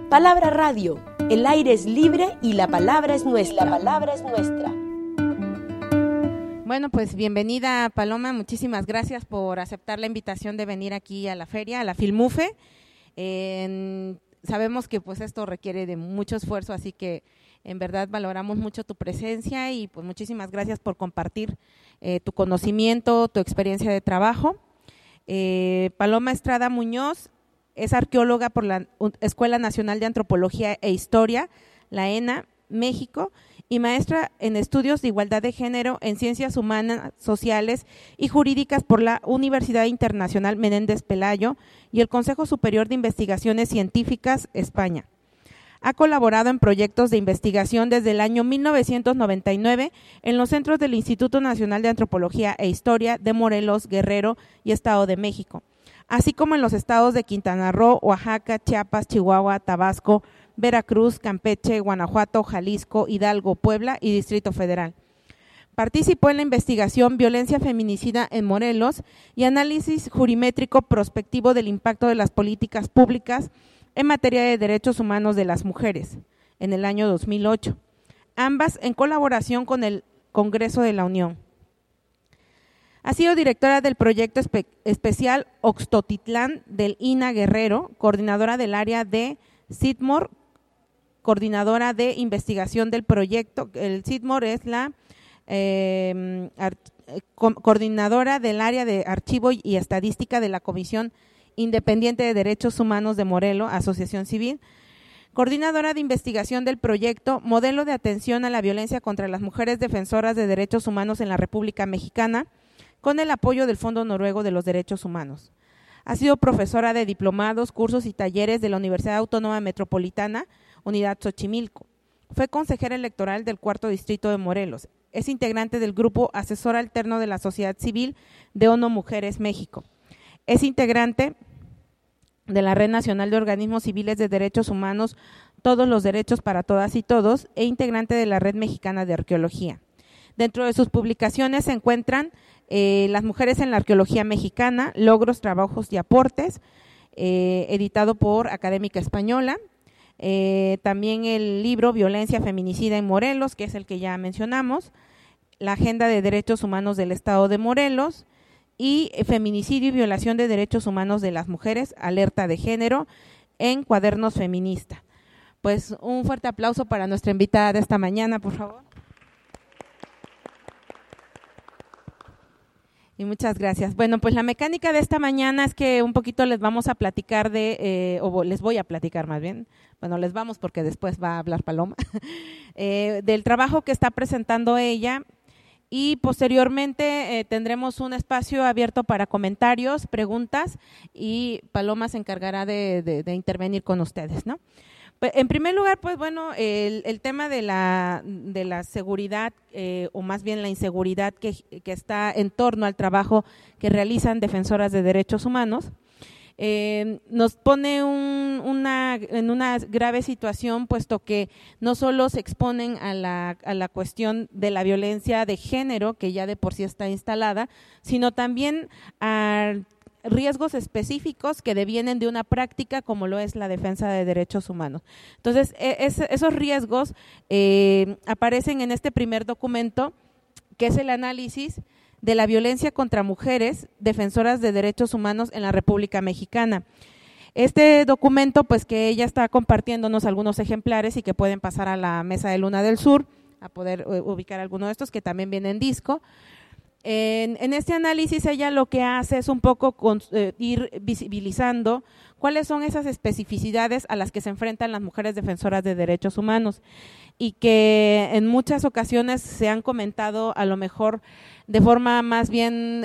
Palabra Radio, el aire es libre y la palabra es nuestra. Bueno, pues bienvenida Paloma, muchísimas gracias por aceptar la invitación de venir aquí a la feria, a la Filmufe. Sabemos que pues esto requiere de mucho esfuerzo, así que en verdad valoramos mucho tu presencia y pues muchísimas gracias por compartir tu conocimiento, tu experiencia de trabajo. Paloma Estrada Muñoz es arqueóloga por la Escuela Nacional de Antropología e Historia, la ENA, México, y maestra en estudios de igualdad de género en ciencias humanas, sociales y jurídicas por la Universidad Internacional Menéndez Pelayo y el Consejo Superior de Investigaciones Científicas, España. Ha colaborado en proyectos de investigación desde el año 1999 en los centros del Instituto Nacional de Antropología e Historia de Morelos, Guerrero y Estado de México, así como en los estados de Quintana Roo, Oaxaca, Chiapas, Chihuahua, Tabasco, Veracruz, Campeche, Guanajuato, Jalisco, Hidalgo, Puebla y Distrito Federal. Participó en la investigación Violencia Feminicida en Morelos y análisis jurimétrico prospectivo del impacto de las políticas públicas en materia de derechos humanos de las mujeres en el año 2008, ambas en colaboración con el Congreso de la Unión. Ha sido directora del proyecto especial Oxtotitlán del INA Guerrero, coordinadora del área de CIDMOR, coordinadora de investigación del proyecto. El CIDMOR es la coordinadora del área de archivo y estadística de la Comisión Independiente de Derechos Humanos de Morelos, Asociación Civil, coordinadora de investigación del proyecto Modelo de Atención a la Violencia contra las Mujeres Defensoras de Derechos Humanos en la República Mexicana, con el apoyo del Fondo Noruego de los Derechos Humanos. Ha sido profesora de diplomados, cursos y talleres de la Universidad Autónoma Metropolitana, Unidad Xochimilco. Fue consejera electoral del Cuarto Distrito de Morelos. Es integrante del Grupo Asesor Alterno de la Sociedad Civil de ONU Mujeres México. Es integrante de la Red Nacional de Organismos Civiles de Derechos Humanos, Todos los Derechos para Todas y Todos, e integrante de la Red Mexicana de Arqueología. Dentro de sus publicaciones se encuentran Las mujeres en la arqueología mexicana, logros, trabajos y aportes, editado por Académica Española. También el libro Violencia Feminicida en Morelos, que es el que ya mencionamos, la Agenda de Derechos Humanos del Estado de Morelos y Feminicidio y Violación de Derechos Humanos de las Mujeres, Alerta de Género, en Cuadernos Feminista. Pues un fuerte aplauso para nuestra invitada de esta mañana, por favor. Y muchas gracias. Bueno, pues la mecánica de esta mañana es que un poquito les vamos a platicar o les voy a platicar más bien, bueno, les vamos porque después va a hablar Paloma, del trabajo que está presentando ella y posteriormente tendremos un espacio abierto para comentarios, preguntas y Paloma se encargará de intervenir con ustedes, ¿no? En primer lugar, pues bueno, el tema de la seguridad o más bien la inseguridad que está en torno al trabajo que realizan defensoras de derechos humanos, nos pone en una grave situación, puesto que no solo se exponen a la cuestión de la violencia de género, que ya de por sí está instalada, sino también a riesgos específicos que devienen de una práctica como lo es la defensa de derechos humanos. Entonces, esos riesgos aparecen en este primer documento, que es el análisis de la violencia contra mujeres defensoras de derechos humanos en la República Mexicana. Este documento, pues que ella está compartiéndonos algunos ejemplares y que pueden pasar a la Mesa de Luna del Sur, a poder ubicar alguno de estos, que también viene en disco. En este análisis ella lo que hace es un poco ir visibilizando cuáles son esas especificidades a las que se enfrentan las mujeres defensoras de derechos humanos y que en muchas ocasiones se han comentado a lo mejor de forma más bien,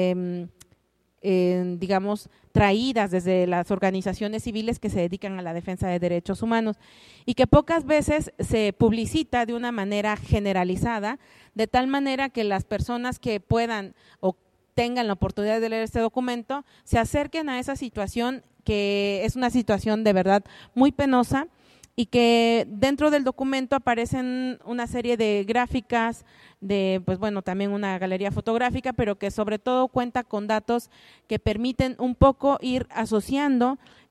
digamos, traídas desde las organizaciones civiles que se dedican a la defensa de derechos humanos y que pocas veces se publicita de una manera generalizada, de tal manera que las personas que puedan o tengan la oportunidad de leer este documento se acerquen a esa situación, que es una situación de verdad muy penosa y que dentro del documento aparecen una serie de gráficas, pues bueno, también una galería fotográfica, pero que sobre todo cuenta con datos que permiten un poco ir asociando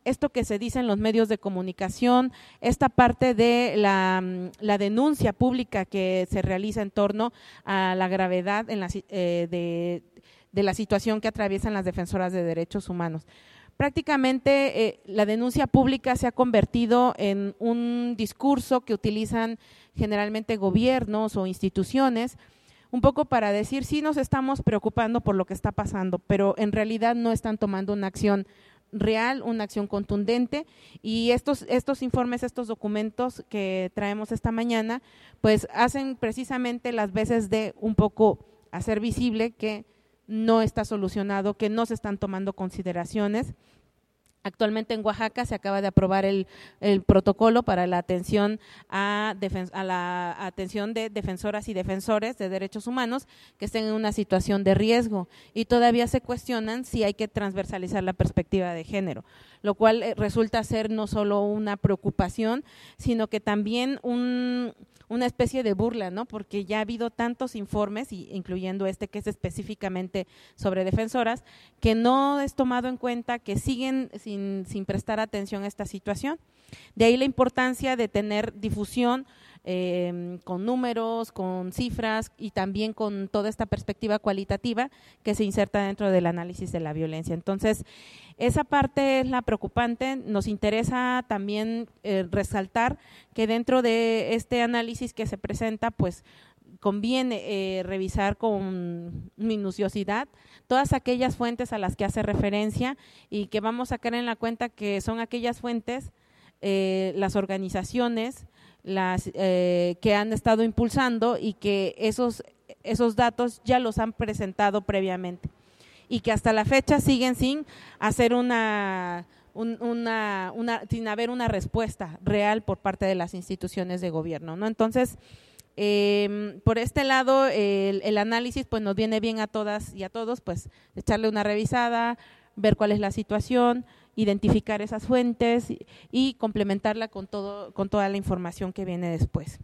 esto que se dice en los medios de comunicación, esta parte de la denuncia pública que se realiza en torno a la gravedad de la situación que atraviesan las defensoras de derechos humanos. Prácticamente la denuncia pública se ha convertido en un discurso que utilizan generalmente gobiernos o instituciones, un poco para decir sí nos estamos preocupando por lo que está pasando, pero en realidad no están tomando una acción real, una acción contundente, y estos informes, estos documentos que traemos esta mañana, pues hacen precisamente las veces de un poco hacer visible que no está solucionado, que no se están tomando consideraciones. Actualmente en Oaxaca se acaba de aprobar el protocolo para la atención a la atención de defensoras y defensores de derechos humanos que estén en una situación de riesgo, y todavía se cuestionan si hay que transversalizar la perspectiva de género, lo cual resulta ser no solo una preocupación, sino que también una especie de burla, ¿no? Porque ya ha habido tantos informes, incluyendo este que es específicamente sobre defensoras, que no es tomado en cuenta, que siguen sin prestar atención a esta situación. De ahí la importancia de tener difusión con números, con cifras y también con toda esta perspectiva cualitativa que se inserta dentro del análisis de la violencia. Entonces, esa parte es la preocupante. Nos interesa también resaltar que dentro de este análisis que se presenta, pues conviene revisar con minuciosidad todas aquellas fuentes a las que hace referencia y que vamos a caer en la cuenta que son aquellas fuentes, las organizaciones, que han estado impulsando y que esos datos ya los han presentado previamente y que hasta la fecha siguen sin hacer sin haber una respuesta real por parte de las instituciones de gobierno, ¿no? Entonces, por este lado, el análisis pues nos viene bien a todas y a todos, pues echarle una revisada, ver cuál es la situación, identificar esas fuentes y complementarla con toda la información que viene después.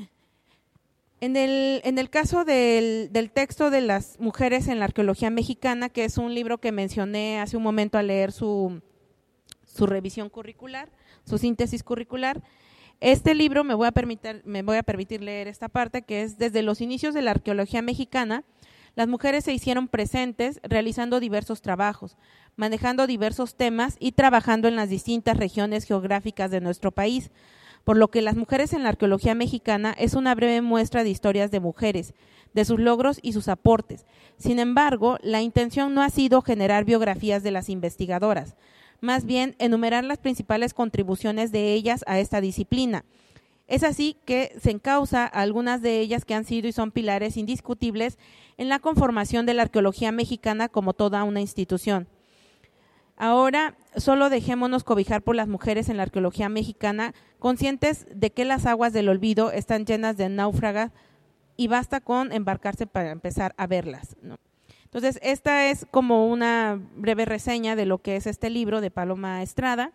En el caso del texto de las mujeres en la arqueología mexicana, que es un libro que mencioné hace un momento al leer su revisión curricular, su síntesis curricular, este libro me voy a permitir leer esta parte, que es: desde los inicios de la arqueología mexicana, las mujeres se hicieron presentes realizando diversos trabajos, manejando diversos temas y trabajando en las distintas regiones geográficas de nuestro país, por lo que las mujeres en la arqueología mexicana es una breve muestra de historias de mujeres, de sus logros y sus aportes. Sin embargo, la intención no ha sido generar biografías de las investigadoras, más bien enumerar las principales contribuciones de ellas a esta disciplina. Es así que se encausa a algunas de ellas que han sido y son pilares indiscutibles en la conformación de la arqueología mexicana como toda una institución. Ahora, solo dejémonos cobijar por las mujeres en la arqueología mexicana, conscientes de que las aguas del olvido están llenas de náufragas y basta con embarcarse para empezar a verlas, ¿no? Entonces, esta es como una breve reseña de lo que es este libro de Paloma Estrada,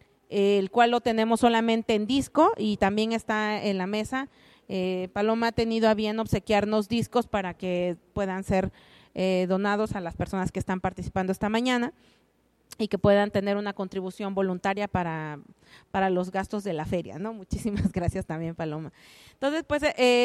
el cual lo tenemos solamente en disco y también está en la mesa. Paloma ha tenido a bien obsequiarnos discos para que puedan ser donados a las personas que están participando esta mañana y que puedan tener una contribución voluntaria para los gastos de la feria, ¿no? Muchísimas gracias también, Paloma. Entonces, pues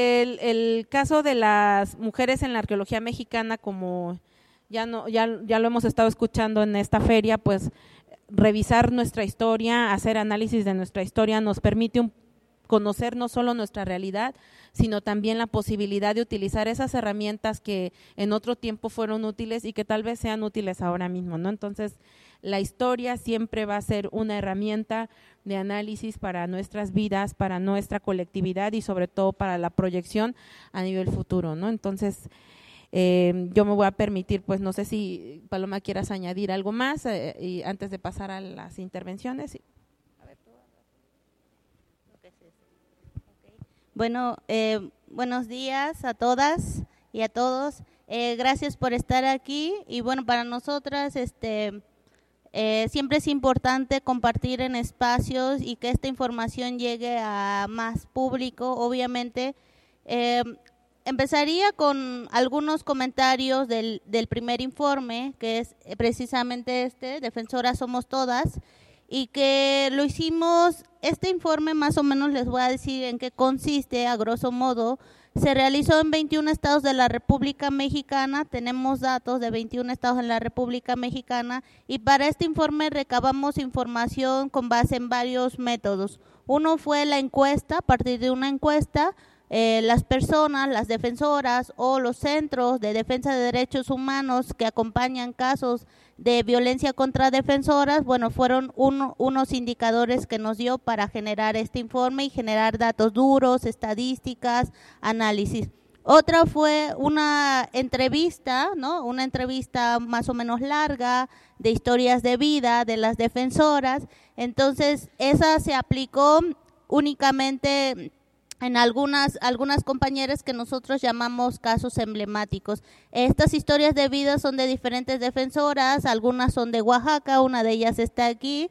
el caso de las mujeres en la arqueología mexicana, como ya lo hemos estado escuchando en esta feria, pues revisar nuestra historia, hacer análisis de nuestra historia nos permite conocer no solo nuestra realidad, sino también la posibilidad de utilizar esas herramientas que en otro tiempo fueron útiles y que tal vez sean útiles ahora mismo, ¿no? Entonces, la historia siempre va a ser una herramienta de análisis para nuestras vidas, para nuestra colectividad y sobre todo para la proyección a nivel futuro, ¿no? Entonces, yo me voy a permitir, pues no sé si Paloma quieras añadir algo más y antes de pasar a las intervenciones. Bueno, buenos días a todas y a todos. Gracias por estar aquí y bueno, para nosotras siempre es importante compartir en espacios y que esta información llegue a más público. Obviamente, empezaría con algunos comentarios del primer informe, que es precisamente Defensoras Somos Todas, y que lo hicimos, este informe más o menos les voy a decir en qué consiste a grosso modo. Se realizó en 21 estados de la República Mexicana, tenemos datos de 21 estados en la República Mexicana y para este informe recabamos información con base en varios métodos. Uno fue la encuesta, a partir de una encuesta, las personas, las defensoras o los centros de defensa de derechos humanos que acompañan casos de violencia contra defensoras, bueno, fueron unos indicadores que nos dio para generar este informe y generar datos duros, estadísticas, análisis. Otra fue una entrevista, ¿no? Una entrevista más o menos larga de historias de vida de las defensoras. Entonces, esa se aplicó únicamente en algunas compañeras que nosotros llamamos casos emblemáticos. Estas historias de vida son de diferentes defensoras, algunas son de Oaxaca, una de ellas está aquí,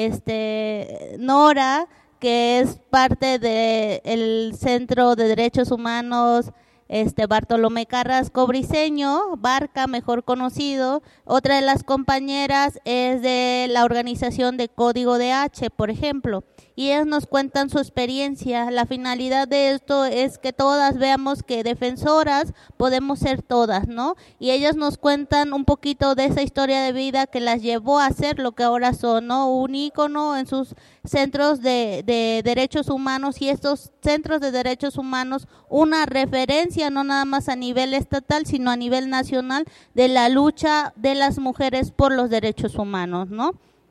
Nora, que es parte del Centro de Derechos Humanos Bartolomé Carrasco Briceño, Barca, mejor conocido. Otra de las compañeras es de la organización de Código DH, por ejemplo, y ellas nos cuentan su experiencia. La finalidad de esto es que todas veamos que defensoras podemos ser todas, ¿no? Y ellas nos cuentan un poquito de esa historia de vida que las llevó a ser lo que ahora son, ¿no? Un ícono en sus centros de derechos humanos, y estos centros de derechos humanos una referencia no nada más a nivel estatal, sino a nivel nacional de la lucha de las mujeres por los derechos humanos, ¿no?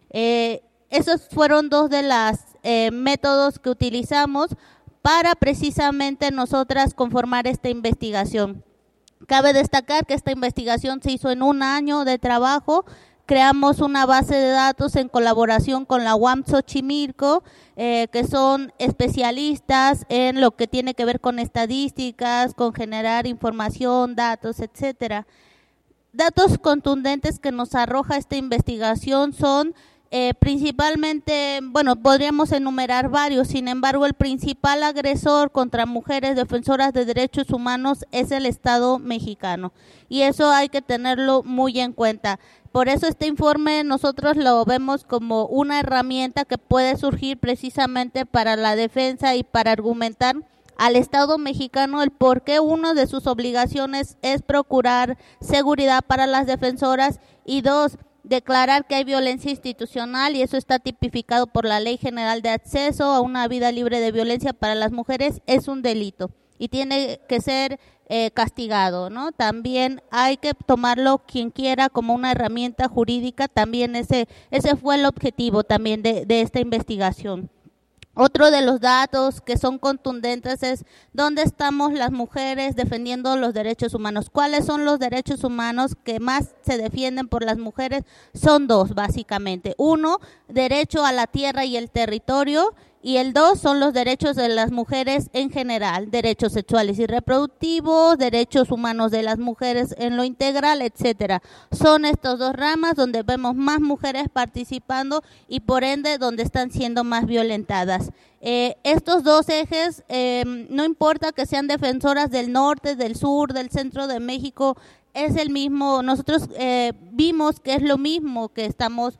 Esos fueron dos de los métodos que utilizamos para precisamente nosotras conformar esta investigación. Cabe destacar que esta investigación se hizo en un año de trabajo. Creamos una base de datos en colaboración con la UAM Xochimilco, que son especialistas en lo que tiene que ver con estadísticas, con generar información, datos, etcétera. Datos contundentes que nos arroja esta investigación son principalmente, bueno, podríamos enumerar varios, sin embargo, el principal agresor contra mujeres defensoras de derechos humanos es el Estado mexicano, y eso hay que tenerlo muy en cuenta. Por eso este informe nosotros lo vemos como una herramienta que puede surgir precisamente para la defensa y para argumentar al Estado mexicano el por qué una de sus obligaciones es procurar seguridad para las defensoras, y dos, declarar que hay violencia institucional, y eso está tipificado por la Ley General de Acceso a una Vida Libre de Violencia para las Mujeres, es un delito y tiene que ser castigado, ¿no? También hay que tomarlo quien quiera como una herramienta jurídica, también ese fue el objetivo también de esta investigación. Otro de los datos que son contundentes es dónde estamos las mujeres defendiendo los derechos humanos. ¿Cuáles son los derechos humanos que más se defienden por las mujeres? Son dos, básicamente. Uno, derecho a la tierra y el territorio, y el dos son los derechos de las mujeres en general, derechos sexuales y reproductivos, derechos humanos de las mujeres en lo integral, etcétera. Son estas dos ramas donde vemos más mujeres participando y por ende donde están siendo más violentadas. Estos dos ejes, no importa que sean defensoras del norte, del sur, del centro de México, es el mismo. Nosotros vimos que es lo mismo que estamos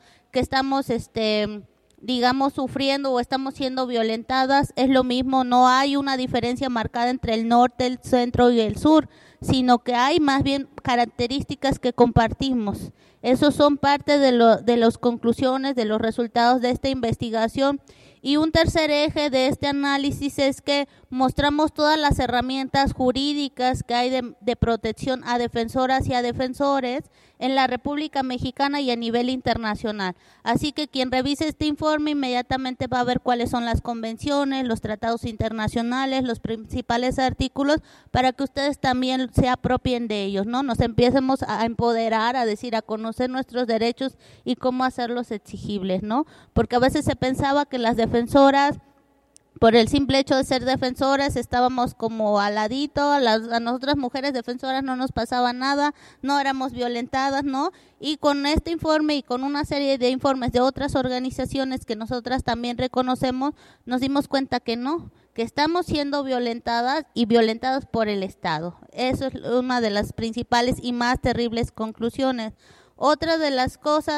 digamos, sufriendo o estamos siendo violentadas, es lo mismo. No hay una diferencia marcada entre el norte, el centro y el sur, sino que hay más bien características que compartimos. Esos son parte de las conclusiones, de los resultados de esta investigación. Y un tercer eje de este análisis es que mostramos todas las herramientas jurídicas que hay de protección a defensoras y a defensores en la República Mexicana y a nivel internacional. Así que quien revise este informe inmediatamente va a ver cuáles son las convenciones, los tratados internacionales, los principales artículos, para que ustedes también se apropien de ellos, ¿no? Nos empecemos a empoderar, a decir, a conocer nuestros derechos y cómo hacerlos exigibles, ¿no? Porque a veces se pensaba que las defensoras, por el simple hecho de ser defensoras, estábamos como al ladito, a nosotras mujeres defensoras no nos pasaba nada, no éramos violentadas, ¿no? Y con este informe y con una serie de informes de otras organizaciones que nosotras también reconocemos, nos dimos cuenta que no, que estamos siendo violentadas y violentadas por el Estado. Eso es una de las principales y más terribles conclusiones. Otra de las cosas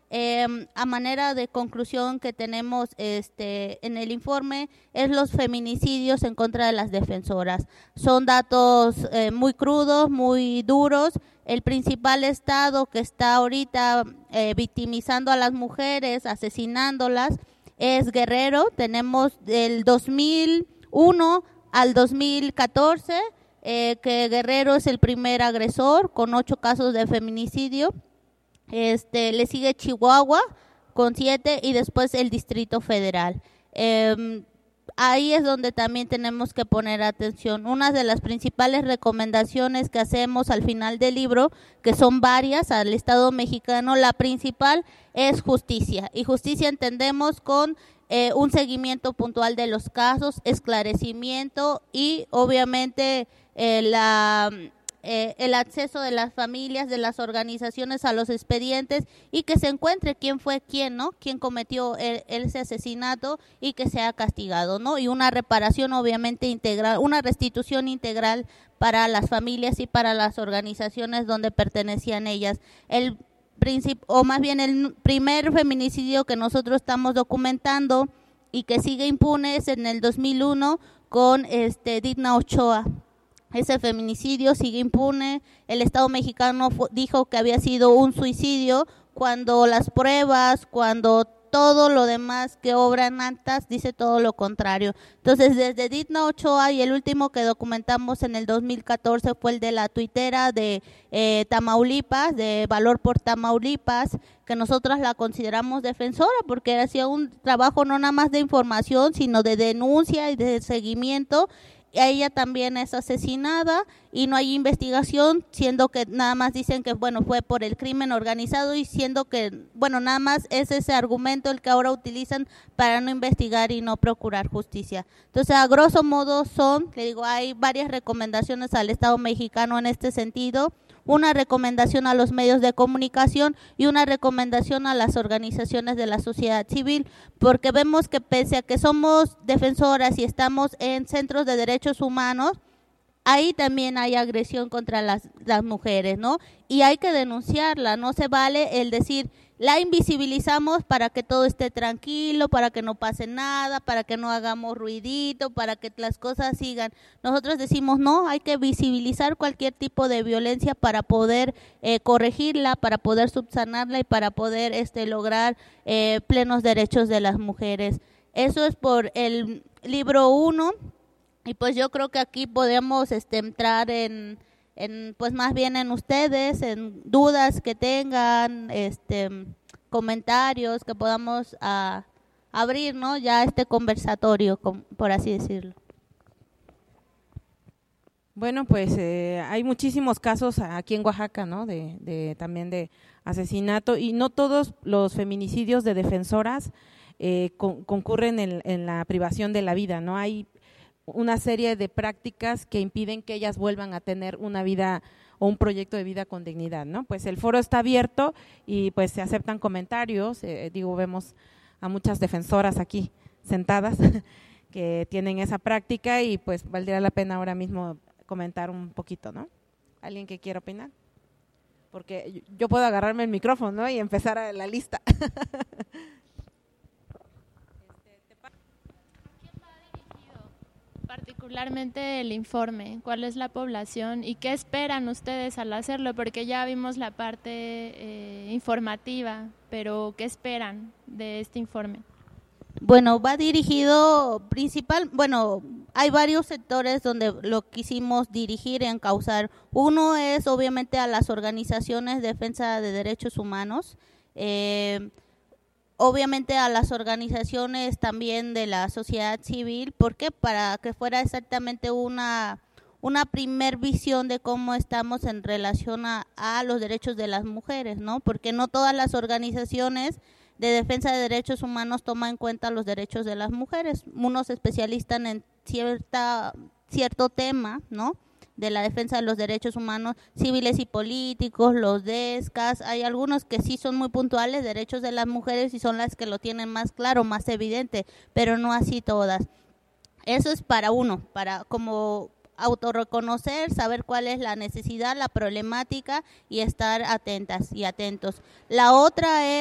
a manera de conclusión que tenemos en el informe es los feminicidios en contra de las defensoras. Son datos muy crudos, muy duros. El principal estado que está ahorita victimizando a las mujeres, asesinándolas, es Guerrero. Tenemos del 2001 al 2014, que Guerrero es el primer agresor con 8 casos de feminicidio. Le sigue Chihuahua con 7 y después el Distrito Federal. Ahí es donde también tenemos que poner atención. Una de las principales recomendaciones que hacemos al final del libro, que son varias al Estado mexicano, la principal es justicia. Y justicia entendemos con un seguimiento puntual de los casos, esclarecimiento y obviamente el acceso de las familias, de las organizaciones a los expedientes y que se encuentre quién fue quién, ¿no? Quién cometió ese asesinato y que sea castigado, ¿no? Y una reparación obviamente integral, una restitución integral para las familias y para las organizaciones donde pertenecían ellas. El primer feminicidio que nosotros estamos documentando y que sigue impune es en el 2001 con Ditna Ochoa. Ese feminicidio sigue impune. El Estado mexicano dijo que había sido un suicidio cuando las pruebas, cuando todo lo demás que obran actas dice todo lo contrario. Entonces, desde Ditna Ochoa, y el último que documentamos en el 2014 fue el de la tuitera de Tamaulipas, de Valor por Tamaulipas, que nosotras la consideramos defensora porque hacía un trabajo no nada más de información, sino de denuncia y de seguimiento. Ella también es asesinada y no hay investigación, siendo que nada más dicen que fue por el crimen organizado y siendo que nada más es ese argumento el que ahora utilizan para no investigar y no procurar justicia. Entonces, a grosso modo hay varias recomendaciones al Estado mexicano en este sentido. Una recomendación a los medios de comunicación y una recomendación a las organizaciones de la sociedad civil, porque vemos que pese a que somos defensoras y estamos en centros de derechos humanos, ahí también hay agresión contra las mujeres, ¿no? Y hay que denunciarla, no se vale el decir, la invisibilizamos para que todo esté tranquilo, para que no pase nada, para que no hagamos ruidito, para que las cosas sigan. Nosotros decimos, no, hay que visibilizar cualquier tipo de violencia para poder corregirla, para poder subsanarla y para poder lograr plenos derechos de las mujeres. Eso es por el libro 1. Y pues yo creo que aquí podemos entrar en pues más bien en ustedes, en dudas que tengan, comentarios que podamos abrir, ¿no? Ya este conversatorio, por así decirlo. Bueno, pues hay muchísimos casos aquí en Oaxaca, ¿no? También de asesinato, y no todos los feminicidios de defensoras concurren en la privación de la vida, ¿no? Hay una serie de prácticas que impiden que ellas vuelvan a tener una vida o un proyecto de vida con dignidad, ¿no? Pues el foro está abierto y pues se aceptan comentarios, vemos a muchas defensoras aquí sentadas que tienen esa práctica y pues valdría la pena ahora mismo comentar un poquito, ¿no? ¿Alguien que quiera opinar? Porque yo puedo agarrarme el micrófono, ¿no? Y empezar a la lista. Particularmente el informe, ¿cuál es la población y qué esperan ustedes al hacerlo? Porque ya vimos la parte informativa, pero ¿qué esperan de este informe? Bueno, va dirigido hay varios sectores donde lo quisimos dirigir y encauzar. Uno es obviamente a las organizaciones de defensa de derechos humanos, obviamente a las organizaciones también de la sociedad civil, porque para que fuera exactamente una primer visión de cómo estamos en relación a los derechos de las mujeres, ¿no? Porque no todas las organizaciones de defensa de derechos humanos toman en cuenta los derechos de las mujeres. Unos se especializan en cierto tema, ¿no?, de la defensa de los derechos humanos civiles y políticos, los DESCAS. Hay algunos que sí son muy puntuales, derechos de las mujeres, y son las que lo tienen más claro, más evidente, pero no así todas. Eso es para como autorreconocer, saber cuál es la necesidad, la problemática y estar atentas y atentos. La otra es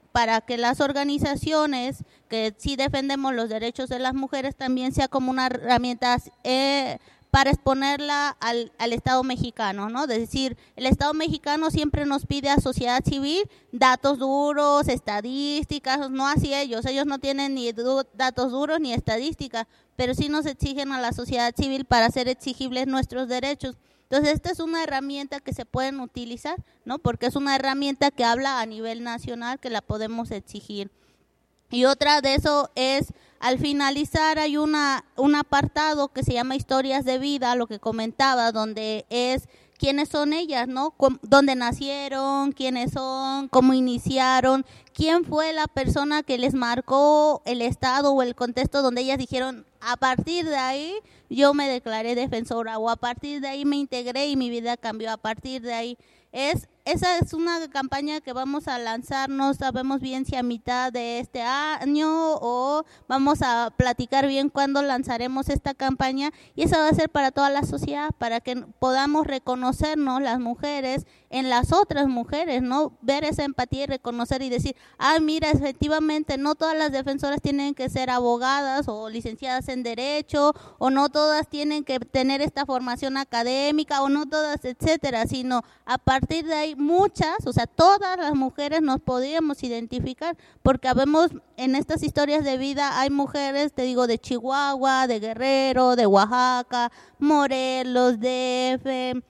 para que las organizaciones que sí defendemos los derechos de las mujeres también sea como una herramienta para exponerla al Estado mexicano, ¿no? Es decir, el Estado mexicano siempre nos pide a sociedad civil datos duros, estadísticas, no así ellos no tienen ni datos duros ni estadísticas, pero sí nos exigen a la sociedad civil para hacer exigibles nuestros derechos. Entonces, esta es una herramienta que se pueden utilizar, ¿no? Porque es una herramienta que habla a nivel nacional, que la podemos exigir. Y otra de eso es, al finalizar hay un apartado que se llama Historias de Vida, lo que comentaba, donde es quiénes son ellas, ¿no? Dónde nacieron, quiénes son, cómo iniciaron, quién fue la persona que les marcó el estado o el contexto donde ellas dijeron, a partir de ahí yo me declaré defensora, o a partir de ahí me integré y mi vida cambió, a partir de ahí. Esa es una campaña que vamos a lanzar, no sabemos bien si a mitad de este año o vamos a platicar bien cuándo lanzaremos esta campaña, y esa va a ser para toda la sociedad, para que podamos reconocernos las mujeres en las otras mujeres, ¿no? Ver esa empatía y reconocer y decir, mira, efectivamente no todas las defensoras tienen que ser abogadas o licenciadas en Derecho, o no todas tienen que tener esta formación académica, o no todas, etcétera, sino a partir de ahí muchas, o sea, todas las mujeres nos podríamos identificar, porque vemos en estas historias de vida, hay mujeres, te digo, de Chihuahua, de Guerrero, de Oaxaca, Morelos, DF,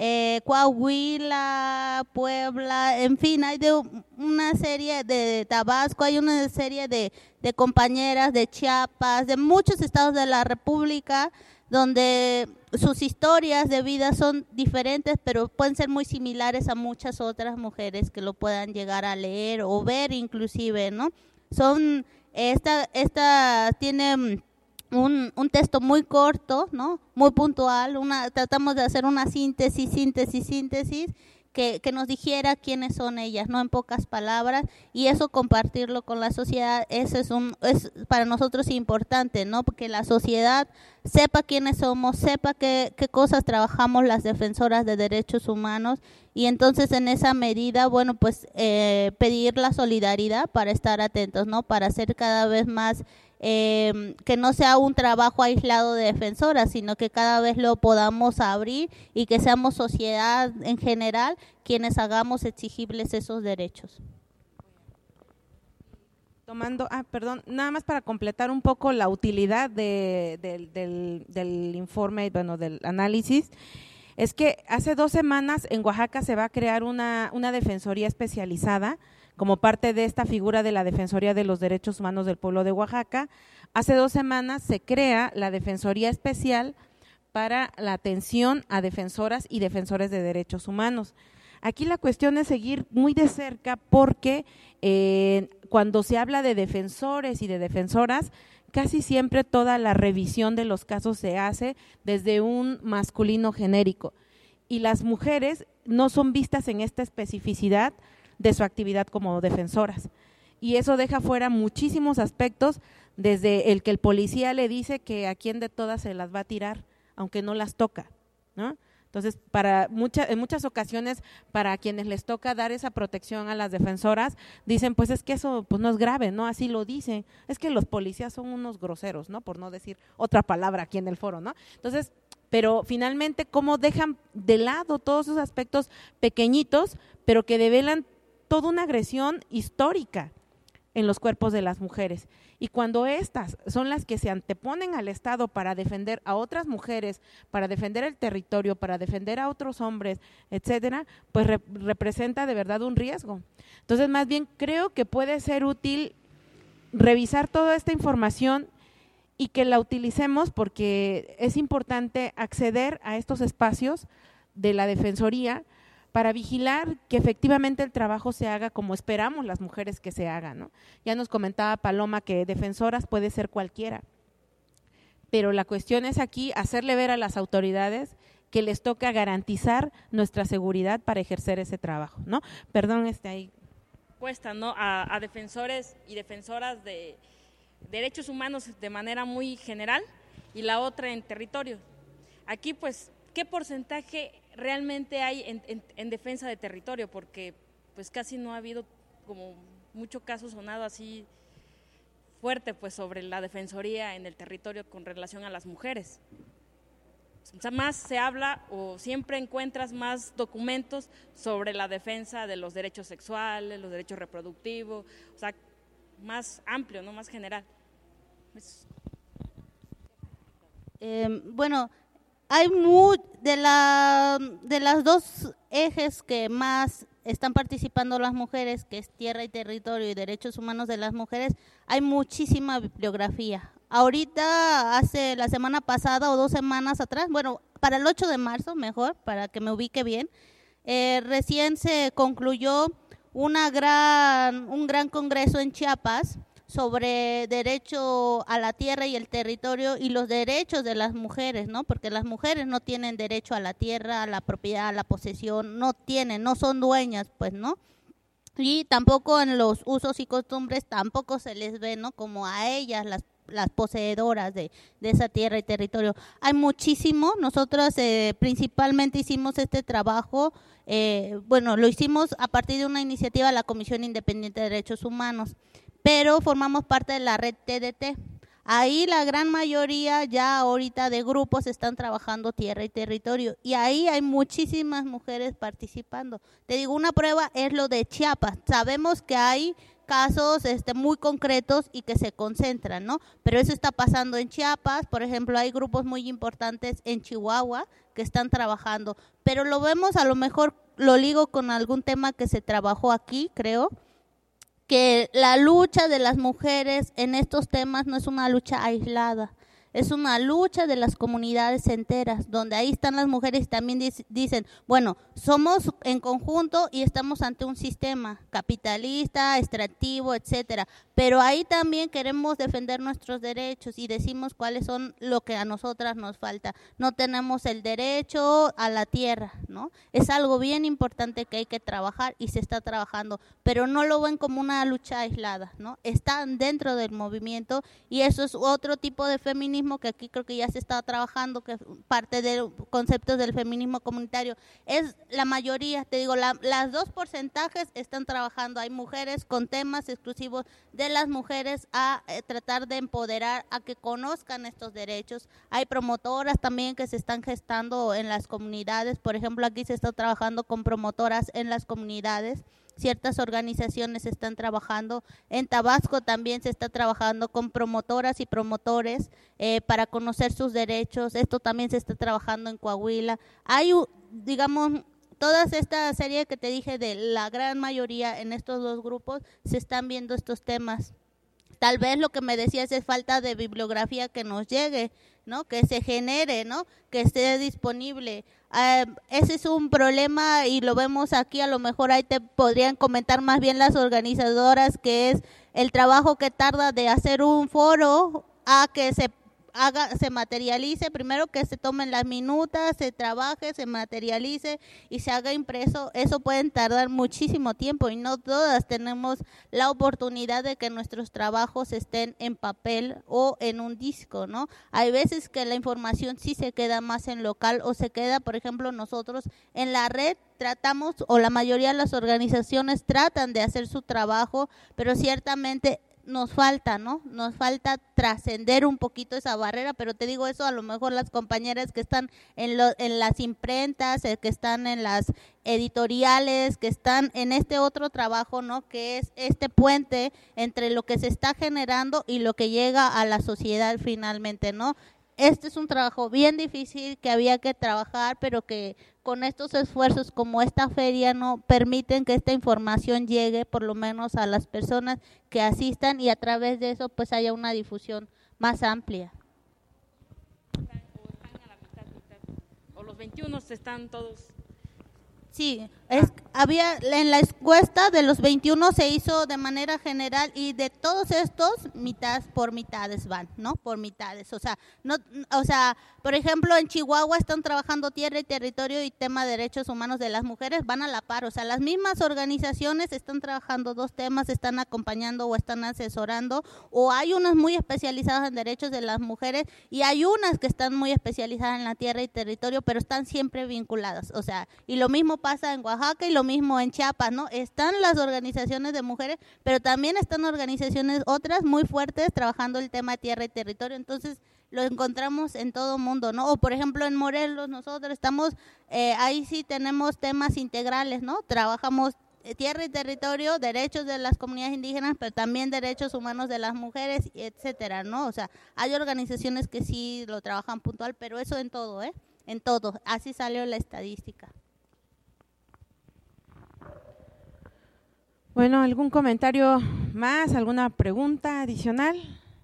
Coahuila, Puebla, en fin, hay de una serie de Tabasco, hay una serie de compañeras de Chiapas, de muchos estados de la República, donde sus historias de vida son diferentes, pero pueden ser muy similares a muchas otras mujeres que lo puedan llegar a leer o ver inclusive, ¿no? Esta tiene un texto muy corto, ¿no? Muy puntual, tratamos de hacer una síntesis que nos dijera quiénes son ellas, no en pocas palabras, y eso compartirlo con la sociedad, eso es para nosotros importante, ¿no? Porque la sociedad sepa quiénes somos, sepa qué cosas trabajamos las defensoras de derechos humanos, y entonces en esa medida, bueno, pues pedir la solidaridad para estar atentos, ¿no? Para hacer cada vez más que no sea un trabajo aislado de defensoras, sino que cada vez lo podamos abrir y que seamos sociedad en general quienes hagamos exigibles esos derechos. Nada más para completar un poco la utilidad del informe, bueno, del análisis, es que hace 2 semanas en Oaxaca se va a crear una defensoría especializada como parte de esta figura de la Defensoría de los Derechos Humanos del Pueblo de Oaxaca. Hace 2 semanas se crea la Defensoría Especial para la atención a defensoras y defensores de derechos humanos. Aquí la cuestión es seguir muy de cerca porque cuando se habla de defensores y de defensoras, casi siempre toda la revisión de los casos se hace desde un masculino genérico, y las mujeres no son vistas en esta especificidad de su actividad como defensoras, y eso deja fuera muchísimos aspectos, desde el que el policía le dice que a quién de todas se las va a tirar, aunque no las toca, ¿no? Entonces, en muchas ocasiones, para quienes les toca dar esa protección a las defensoras, dicen, pues es que eso pues no es grave, ¿no? Así lo dicen, es que los policías son unos groseros, ¿no? Por no decir otra palabra aquí en el foro, ¿no? Entonces, pero finalmente, ¿cómo dejan de lado todos esos aspectos pequeñitos, pero que develan toda una agresión histórica en los cuerpos de las mujeres? Y cuando estas son las que se anteponen al Estado para defender a otras mujeres, para defender el territorio, para defender a otros hombres, etcétera, pues representa de verdad un riesgo. Entonces, más bien creo que puede ser útil revisar toda esta información y que la utilicemos, porque es importante acceder a estos espacios de la Defensoría para vigilar que efectivamente el trabajo se haga como esperamos las mujeres que se haga, ¿no? Ya nos comentaba Paloma que defensoras puede ser cualquiera, pero la cuestión es aquí hacerle ver a las autoridades que les toca garantizar nuestra seguridad para ejercer ese trabajo, ¿no? Perdón, ahí. Cuesta, ¿no? A defensores y defensoras de derechos humanos de manera muy general, y la otra en territorio. Aquí, pues, ¿qué porcentaje realmente hay en defensa de territorio? Porque pues casi no ha habido como mucho caso sonado así fuerte pues sobre la defensoría en el territorio con relación a las mujeres. O sea, más se habla o siempre encuentras más documentos sobre la defensa de los derechos sexuales, los derechos reproductivos, o sea, más amplio, no más general. Bueno, hay de las dos ejes que más están participando las mujeres, que es tierra y territorio y derechos humanos de las mujeres, hay muchísima bibliografía. Ahorita, hace la semana pasada o 2 semanas atrás, bueno, para el 8 de marzo, mejor, para que me ubique bien, recién se concluyó un gran congreso en Chiapas sobre derecho a la tierra y el territorio y los derechos de las mujeres, ¿no? Porque las mujeres no tienen derecho a la tierra, a la propiedad, a la posesión, no son dueñas, pues, ¿no? Y tampoco en los usos y costumbres tampoco se les ve, ¿no? Como a ellas las poseedoras de esa tierra y territorio. Hay muchísimo, nosotros principalmente hicimos este trabajo, lo hicimos a partir de una iniciativa de la Comisión Independiente de Derechos Humanos, pero formamos parte de la red TDT. Ahí la gran mayoría ya ahorita de grupos están trabajando tierra y territorio y ahí hay muchísimas mujeres participando. Te digo, una prueba es lo de Chiapas. Sabemos que hay casos muy concretos y que se concentran, ¿no? Pero eso está pasando en Chiapas, por ejemplo, hay grupos muy importantes en Chihuahua que están trabajando, pero lo vemos, a lo mejor lo ligo con algún tema que se trabajó aquí, creo, que la lucha de las mujeres en estos temas no es una lucha aislada, es una lucha de las comunidades enteras, donde ahí están las mujeres y también dicen, bueno, somos en conjunto y estamos ante un sistema capitalista, extractivo, etcétera, pero ahí también queremos defender nuestros derechos y decimos cuáles son lo que a nosotras nos falta. No tenemos el derecho a la tierra, ¿no? Es algo bien importante que hay que trabajar y se está trabajando, pero no lo ven como una lucha aislada, ¿no? Están dentro del movimiento y eso es otro tipo de feminismo que aquí creo que ya se está trabajando, que parte de conceptos del feminismo comunitario. Es la mayoría, te digo, las 2 porcentajes están trabajando. Hay mujeres con temas exclusivos de las mujeres a tratar de empoderar, a que conozcan estos derechos. Hay promotoras también que se están gestando en las comunidades. Por ejemplo, aquí se está trabajando con promotoras en las comunidades. Ciertas organizaciones están trabajando. En Tabasco también se está trabajando con promotoras y promotores para conocer sus derechos. Esto también se está trabajando en Coahuila. Hay, digamos, toda esta serie que te dije de la gran mayoría en estos 2 grupos se están viendo estos temas. Tal vez lo que me decías es falta de bibliografía que nos llegue, ¿no? Que se genere, ¿no? Que esté disponible. Ese es un problema y lo vemos aquí, a lo mejor ahí te podrían comentar más bien las organizadoras, que es el trabajo que tarda de hacer un foro a que se materialice, primero que se tomen las minutas, se trabaje, se materialice y se haga impreso. Eso pueden tardar muchísimo tiempo y no todas tenemos la oportunidad de que nuestros trabajos estén en papel o en un disco, ¿no? Hay veces que la información sí se queda más en local o se queda, por ejemplo, nosotros en la red tratamos, o la mayoría de las organizaciones tratan de hacer su trabajo, pero ciertamente nos falta, ¿no? Nos falta trascender un poquito esa barrera, pero te digo eso, a lo mejor las compañeras que están en las imprentas, que están en las editoriales, que están en este otro trabajo, ¿no? Que es este puente entre lo que se está generando y lo que llega a la sociedad finalmente, ¿no? Este es un trabajo bien difícil que había que trabajar, pero que con estos esfuerzos como esta feria no permiten que esta información llegue por lo menos a las personas que asistan y a través de eso pues haya una difusión más amplia. O los 21 están todos. Sí, había en la encuesta de los 21 se hizo de manera general y de todos estos mitad por mitades van, ¿no? Por mitades, o sea, por ejemplo, en Chihuahua están trabajando tierra y territorio y tema de derechos humanos de las mujeres, van a la par, o sea, las mismas organizaciones están trabajando 2 temas, están acompañando o están asesorando, o hay unas muy especializadas en derechos de las mujeres y hay unas que están muy especializadas en la tierra y territorio, pero están siempre vinculadas, o sea, y lo mismo pasa en Oaxaca y lo mismo en Chiapas, ¿no? Están las organizaciones de mujeres, pero también están organizaciones otras muy fuertes trabajando el tema tierra y territorio. Entonces, lo encontramos en todo mundo, ¿no? O por ejemplo en Morelos nosotros estamos, ahí sí tenemos temas integrales, ¿no? Trabajamos tierra y territorio, derechos de las comunidades indígenas, pero también derechos humanos de las mujeres, etcétera, ¿no? O sea, hay organizaciones que sí lo trabajan puntual, pero eso en todo, en todo. Así salió la estadística. Bueno, ¿algún comentario más? ¿Alguna pregunta adicional?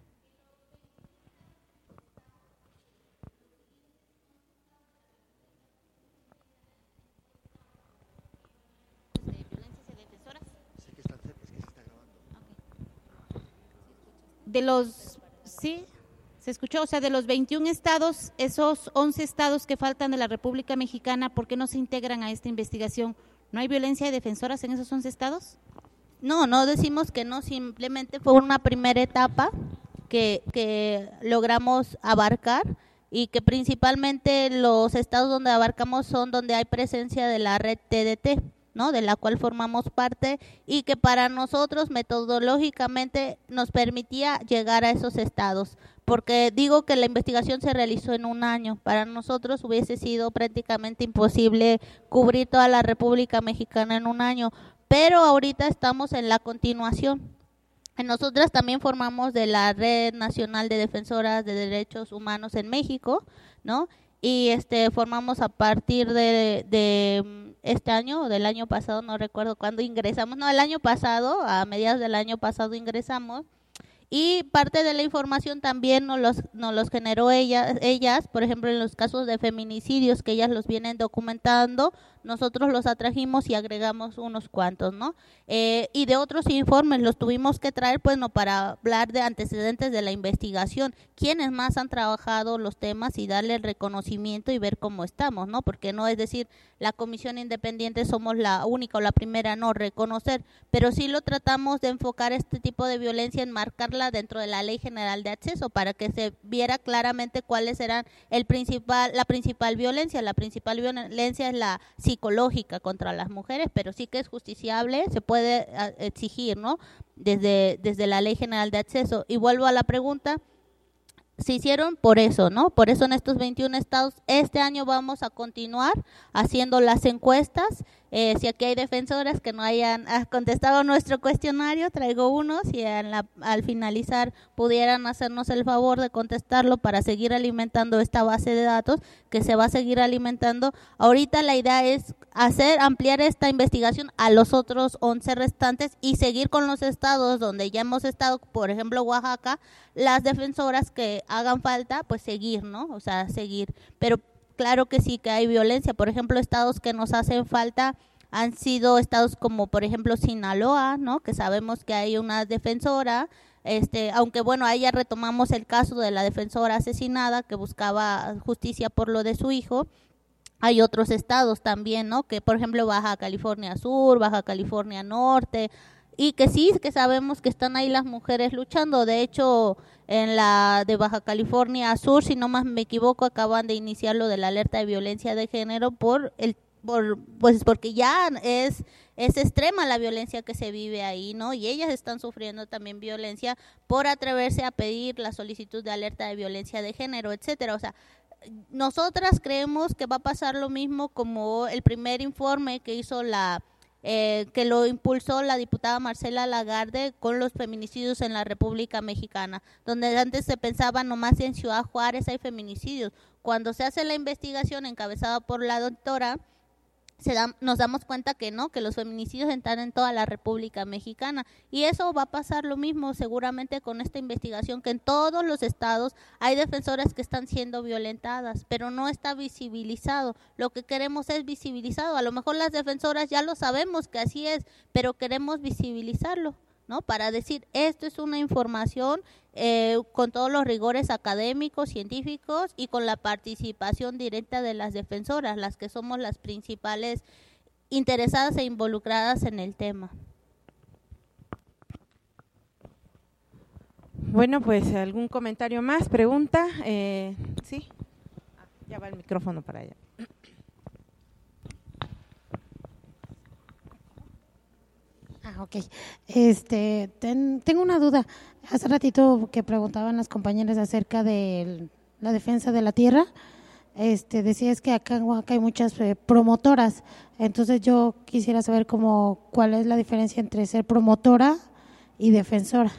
Sí, se escuchó, o sea, de los 21 estados, esos 11 estados que faltan de la República Mexicana, ¿por qué no se integran a esta investigación? ¿No hay violencia de defensoras en esos 11 estados? No decimos que no, simplemente fue una primera etapa que logramos abarcar y que principalmente los estados donde abarcamos son donde hay presencia de la red TDT, ¿no? De la cual formamos parte y que para nosotros metodológicamente nos permitía llegar a esos estados, porque digo que la investigación se realizó en un año, para nosotros hubiese sido prácticamente imposible cubrir toda la República Mexicana en un año, pero ahorita estamos en la continuación. Nosotras también formamos de la Red Nacional de Defensoras de Derechos Humanos en México, ¿no? Y formamos a partir de este año o del año pasado, no recuerdo cuándo ingresamos, el año pasado, a mediados del año pasado ingresamos, y parte de la información también nos los generó ellas, por ejemplo en los casos de feminicidios que ellas los vienen documentando, nosotros los atrajimos y agregamos unos cuantos, ¿no? Y de otros informes los tuvimos que traer, pues, no, para hablar de antecedentes de la investigación, quiénes más han trabajado los temas y darle el reconocimiento y ver cómo estamos, ¿no? Porque no es decir, la comisión independiente somos la única o la primera, no, reconocer, pero sí lo tratamos de enfocar este tipo de violencia, enmarcarla dentro de la Ley General de Acceso para que se viera claramente cuáles eran la principal violencia. La principal violencia es la psicológica contra las mujeres, pero sí que es justiciable, se puede exigir, ¿no? Desde la Ley General de Acceso. Y vuelvo a la pregunta, se hicieron por eso, ¿no? Por eso en estos 21 estados, este año vamos a continuar haciendo las encuestas. Si aquí hay defensoras que no hayan contestado nuestro cuestionario, traigo unos y al finalizar pudieran hacernos el favor de contestarlo para seguir alimentando esta base de datos que se va a seguir alimentando. Ahorita la idea es ampliar esta investigación a los otros 11 restantes y seguir con los estados donde ya hemos estado, por ejemplo Oaxaca, las defensoras que hagan falta, pues seguir, ¿no? O sea, seguir, pero claro que sí que hay violencia. Por ejemplo, estados que nos hacen falta han sido estados como por ejemplo Sinaloa, ¿no? Que sabemos que hay una defensora, aunque bueno, ahí ya retomamos el caso de la defensora asesinada que buscaba justicia por lo de su hijo. Hay otros estados también, ¿no? Que por ejemplo Baja California Sur, Baja California Norte, y que sí, que sabemos que están ahí las mujeres luchando. De hecho, en la de Baja California Sur, si no más me equivoco, acaban de iniciar lo de la alerta de violencia de género porque ya es extrema la violencia que se vive ahí, ¿no? Y ellas están sufriendo también violencia por atreverse a pedir la solicitud de alerta de violencia de género, etcétera. O sea, nosotras creemos que va a pasar lo mismo como el primer informe que hizo que lo impulsó la diputada Marcela Lagarde con los feminicidios en la República Mexicana, donde antes se pensaba nomás en Ciudad Juárez hay feminicidios. Cuando se hace la investigación encabezada por la doctora, nos damos cuenta que no, que los feminicidios están en toda la República Mexicana, y eso va a pasar lo mismo seguramente con esta investigación, que en todos los estados hay defensoras que están siendo violentadas, pero no está visibilizado. Lo que queremos es visibilizado. A lo mejor las defensoras ya lo sabemos que así es, pero queremos visibilizarlo, ¿no? Para decir, esto es una información con todos los rigores académicos, científicos y con la participación directa de las defensoras, las que somos las principales interesadas e involucradas en el tema. Bueno, pues algún comentario más, pregunta, sí, ya va el micrófono para allá. Ok. Tengo una duda. Hace ratito que preguntaban las compañeras acerca de la defensa de la tierra, decías que acá en Oaxaca hay muchas promotoras. Entonces yo quisiera saber cuál es la diferencia entre ser promotora y defensora.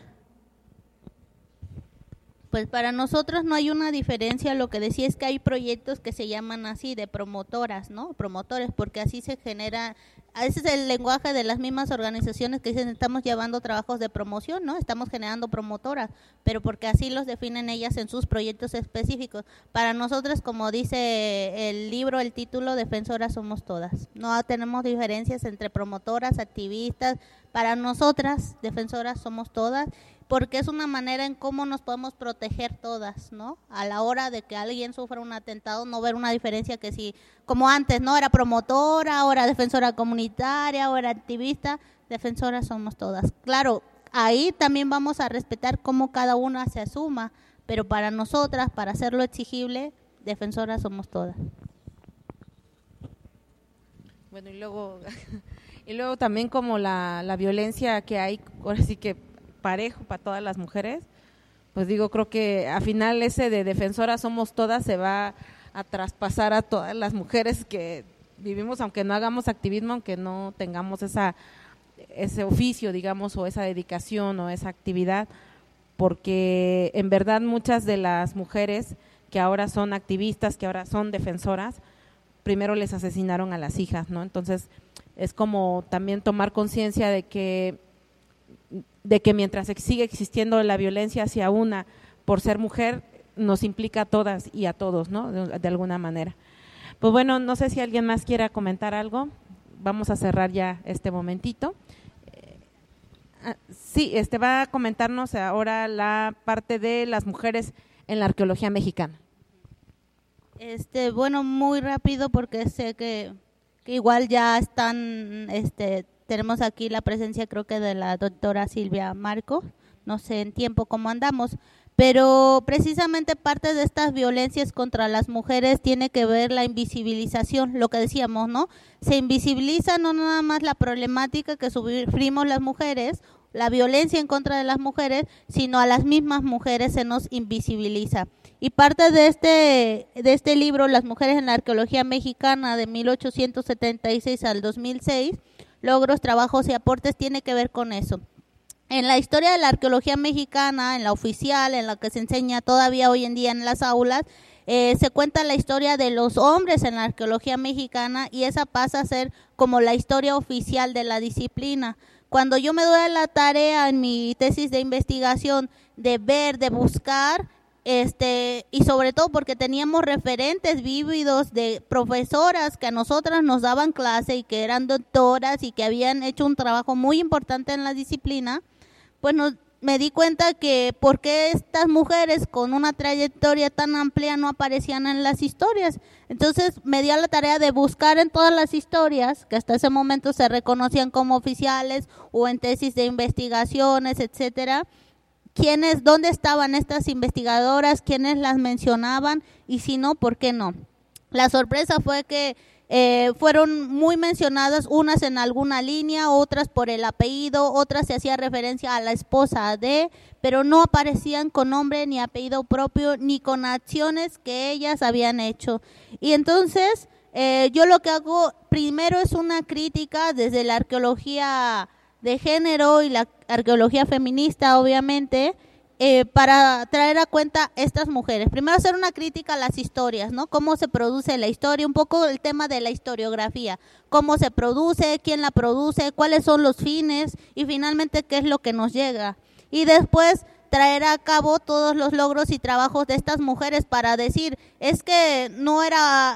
Pues para nosotros no hay una diferencia, lo que decía es que hay proyectos que se llaman así, de promotoras, ¿no? Promotores, porque así se genera, ese es el lenguaje de las mismas organizaciones que dicen estamos llevando trabajos de promoción, ¿no? Estamos generando promotoras, pero porque así los definen ellas en sus proyectos específicos. Para nosotros, como dice el libro, el título, defensoras somos todas. No tenemos diferencias entre promotoras, activistas. Para nosotras, defensoras somos todas, porque es una manera en cómo nos podemos proteger todas, ¿no? A la hora de que alguien sufra un atentado, no ver una diferencia que si, como antes, ¿no? Era promotora, ahora defensora comunitaria, ahora activista, defensoras somos todas. Claro, ahí también vamos a respetar cómo cada una se asuma, pero para nosotras, para hacerlo exigible, defensoras somos todas. Bueno, y luego también como la violencia que hay, ahora sí que parejo para todas las mujeres, pues digo, creo que al final ese de defensoras somos todas se va a traspasar a todas las mujeres que vivimos, aunque no hagamos activismo, aunque no tengamos ese oficio, digamos, o esa dedicación o esa actividad, porque en verdad muchas de las mujeres que ahora son activistas, que ahora son defensoras, primero les asesinaron a las hijas, ¿no? Entonces es como también tomar conciencia de que mientras sigue existiendo la violencia hacia una por ser mujer, nos implica a todas y a todos, ¿no? De alguna manera. Pues bueno, no sé si alguien más quiera comentar algo. Vamos a cerrar ya este momentito. Sí, va a comentarnos ahora la parte de las mujeres en la arqueología mexicana. Bueno, muy rápido porque sé que igual ya están, tenemos aquí la presencia creo que de la doctora Silvia Marco, no sé en tiempo cómo andamos, pero precisamente parte de estas violencias contra las mujeres tiene que ver la invisibilización, lo que decíamos, ¿no? Se invisibiliza no nada más la problemática que sufrimos las mujeres, la violencia en contra de las mujeres, sino a las mismas mujeres se nos invisibiliza. Y parte de este libro, Las mujeres en la arqueología mexicana, de 1876 al 2006, logros, trabajos y aportes, tiene que ver con eso. En la historia de la arqueología mexicana, en la oficial, en la que se enseña todavía hoy en día en las aulas, se cuenta la historia de los hombres en la arqueología mexicana y esa pasa a ser como la historia oficial de la disciplina. Cuando yo me doy a la tarea en mi tesis de investigación de ver, de buscar, y sobre todo porque teníamos referentes vívidos de profesoras que a nosotras nos daban clase y que eran doctoras y que habían hecho un trabajo muy importante en la disciplina, pues me di cuenta que por qué estas mujeres con una trayectoria tan amplia no aparecían en las historias. Entonces me di a la tarea de buscar en todas las historias que hasta ese momento se reconocían como oficiales o en tesis de investigaciones, etcétera, dónde estaban estas investigadoras, quiénes las mencionaban y si no, ¿por qué no? La sorpresa fue que fueron muy mencionadas, unas en alguna línea, otras por el apellido, otras se hacía referencia a la esposa de, pero no aparecían con nombre ni apellido propio, ni con acciones que ellas habían hecho. Y entonces yo lo que hago primero es una crítica desde la arqueología de género y la arqueología feminista, obviamente, para traer a cuenta estas mujeres. Primero hacer una crítica a las historias, ¿no? Cómo se produce la historia, un poco el tema de la historiografía, cómo se produce, quién la produce, cuáles son los fines y finalmente qué es lo que nos llega. Y después traer a cabo todos los logros y trabajos de estas mujeres para decir, es que no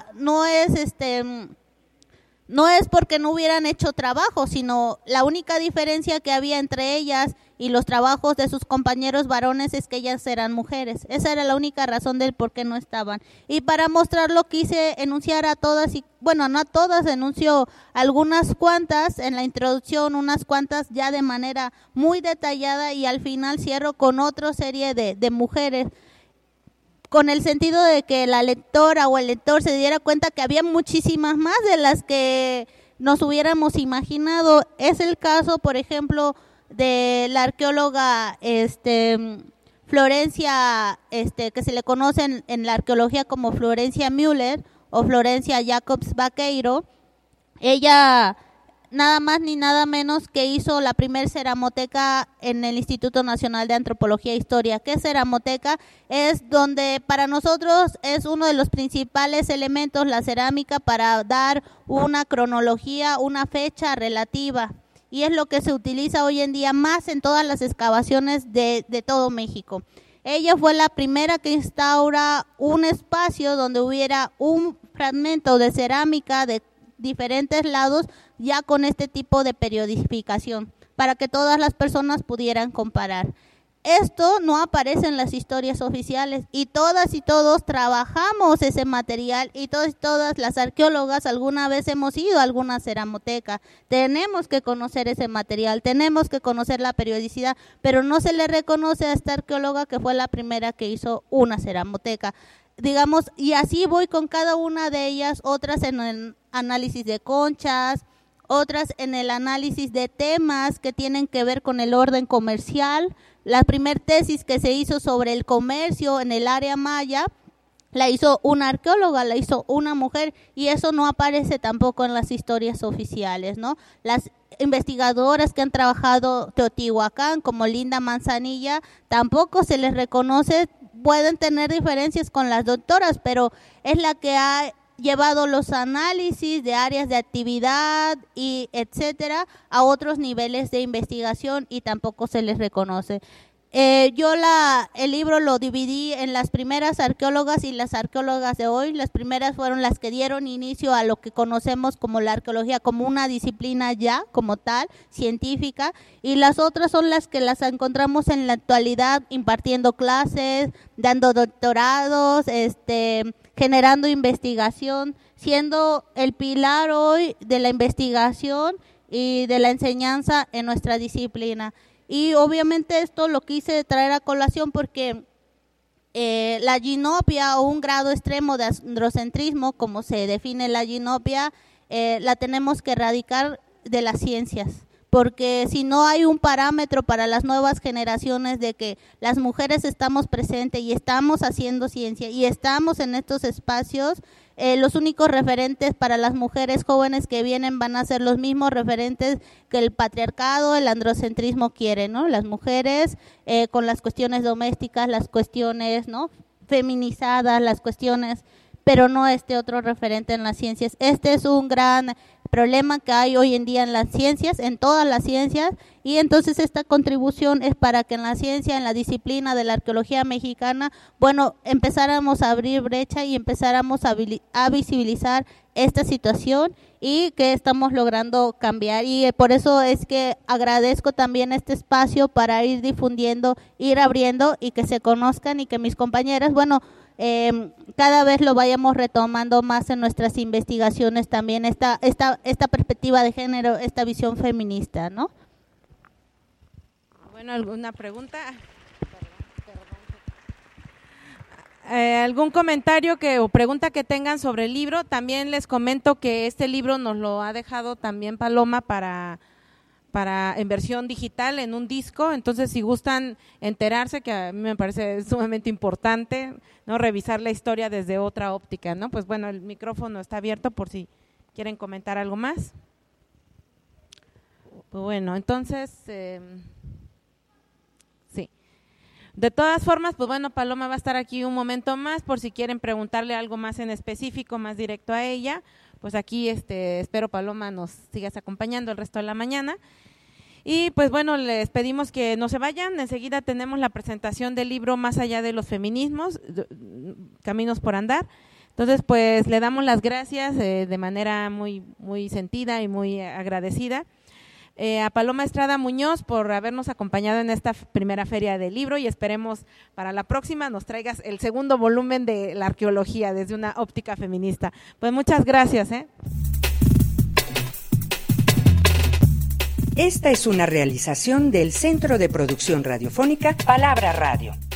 es porque no hubieran hecho trabajo, sino la única diferencia que había entre ellas y los trabajos de sus compañeros varones es que ellas eran mujeres. Esa era la única razón del por qué no estaban. Y para mostrarlo quise enunciar a todas, y bueno, no a todas, enuncio algunas cuantas en la introducción, unas cuantas ya de manera muy detallada y al final cierro con otra serie de mujeres, con el sentido de que la lectora o el lector se diera cuenta que había muchísimas más de las que nos hubiéramos imaginado. Es el caso, por ejemplo, de la arqueóloga Florencia, que se le conoce en la arqueología como Florencia Müller o Florencia Jacobs Vaqueiro. Ella nada más ni nada menos que hizo la primer ceramoteca en el Instituto Nacional de Antropología e Historia. ¿Qué es ceramoteca? Es donde para nosotros es uno de los principales elementos, la cerámica, para dar una cronología, una fecha relativa. Y es lo que se utiliza hoy en día más en todas las excavaciones de todo México. Ella fue la primera que instaura un espacio donde hubiera un fragmento de cerámica de diferentes lados, ya con este tipo de periodificación, para que todas las personas pudieran comparar. Esto no aparece en las historias oficiales y todas y todos trabajamos ese material y todas las arqueólogas alguna vez hemos ido a alguna ceramoteca. Tenemos que conocer ese material, tenemos que conocer la periodicidad, pero no se le reconoce a esta arqueóloga que fue la primera que hizo una ceramoteca. Digamos, y así voy con cada una de ellas, otras en el análisis de conchas, otras en el análisis de temas que tienen que ver con el orden comercial. La primer tesis que se hizo sobre el comercio en el área maya la hizo una arqueóloga, la hizo una mujer, y eso no aparece tampoco en las historias oficiales, ¿no? Las investigadoras que han trabajado Teotihuacán, como Linda Manzanilla, tampoco se les reconoce. Pueden tener diferencias con las doctoras, pero es la que ha llevado los análisis de áreas de actividad y etcétera a otros niveles de investigación y tampoco se les reconoce. Yo el libro lo dividí en las primeras arqueólogas y las arqueólogas de hoy. Las primeras fueron las que dieron inicio a lo que conocemos como la arqueología, como una disciplina ya, como tal, científica, y las otras son las que las encontramos en la actualidad impartiendo clases, dando doctorados, generando investigación, siendo el pilar hoy de la investigación y de la enseñanza en nuestra disciplina. Y obviamente esto lo quise traer a colación porque la ginopia, o un grado extremo de androcentrismo, como se define la ginopia, la tenemos que erradicar de las ciencias, porque si no hay un parámetro para las nuevas generaciones de que las mujeres estamos presentes y estamos haciendo ciencia y estamos en estos espacios, los únicos referentes para las mujeres jóvenes que vienen van a ser los mismos referentes que el patriarcado, el androcentrismo quiere, ¿no? Las mujeres con las cuestiones domésticas, las cuestiones, ¿no?, feminizadas, las cuestiones, pero no otro referente en las ciencias. Este es un gran problema que hay hoy en día en las ciencias, en todas las ciencias, y entonces esta contribución es para que en la ciencia, en la disciplina de la arqueología mexicana, empezáramos a abrir brecha y empezáramos a visibilizar esta situación y que estamos logrando cambiar. Y por eso es que agradezco también este espacio para ir difundiendo, ir abriendo y que se conozcan y que mis compañeras, cada vez lo vayamos retomando más en nuestras investigaciones también, esta perspectiva de género, esta visión feminista, ¿no? Bueno, ¿alguna pregunta? ¿Algún comentario o pregunta que tengan sobre el libro? También les comento que este libro nos lo ha dejado también Paloma para en versión digital, en un disco. Entonces, si gustan enterarse, que a mí me parece sumamente importante, ¿no?, revisar la historia desde otra óptica, ¿no? Pues bueno, el micrófono está abierto por si quieren comentar algo más. Pues bueno, entonces, sí. De todas formas, pues bueno, Paloma va a estar aquí un momento más por si quieren preguntarle algo más en específico, más directo a ella. Pues aquí espero, Paloma, nos sigas acompañando el resto de la mañana. Y pues bueno, les pedimos que no se vayan. Enseguida tenemos la presentación del libro Más allá de los feminismos, Caminos por andar. Entonces, pues le damos las gracias de manera muy, muy sentida y muy agradecida a Paloma Estrada Muñoz por habernos acompañado en esta primera feria del libro, y esperemos para la próxima nos traigas el segundo volumen de la arqueología desde una óptica feminista. Pues muchas gracias. Esta es una realización del Centro de Producción Radiofónica Palabra Radio.